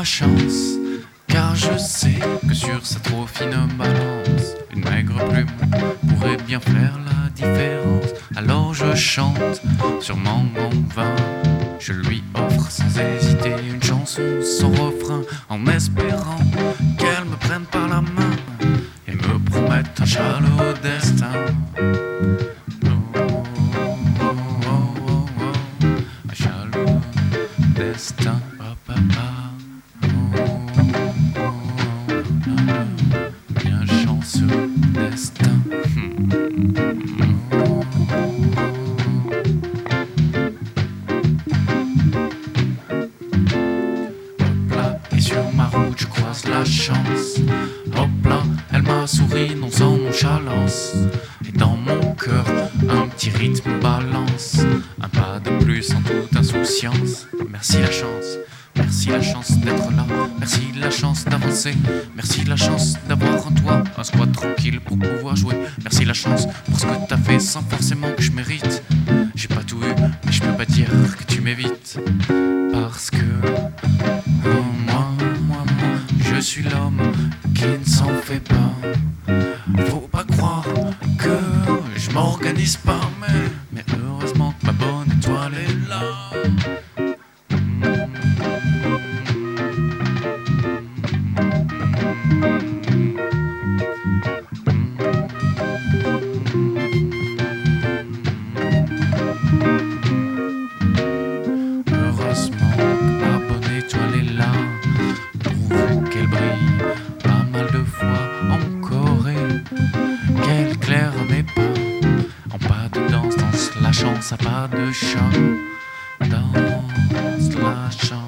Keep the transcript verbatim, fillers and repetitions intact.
chance, car je sais que sur sa trop fine balance, une maigre plume pourrait bien faire la différence. Alors je chante sûrement en vain, je lui offre sans hésiter une chanson sans refrain, en espérant qu'elle me prenne par la main et me promette un chaleureux destin. Destin, papa, bien chanceux destin. Hop là, et sur ma route je croise la chance. Hop là, elle m'a souri non sans nonchalance. Et dans mon cœur, un petit rythme balance. Un pas de plus en toute insouciance. Merci la chance, merci la chance d'être là. Merci la chance d'avancer. Merci la chance d'avoir en toi un squat tranquille pour pouvoir jouer. Merci la chance pour ce que t'as fait sans forcément que je mérite. J'ai pas tout eu, mais je peux pas dire que tu m'évites. Parce que oh, moi, moi, moi, je suis l'homme qui ne s'en fait pas. Faut pas croire que je m'organise pas, mais, mais heureusement que ma bonne étoile est là. Heureusement que ma bonne étoile est là, pourvu qu'elle brille pas mal de fois encore et qu'elle claire mes pas. En pas de danse, danse la chance à pas de chat. Danse la chance.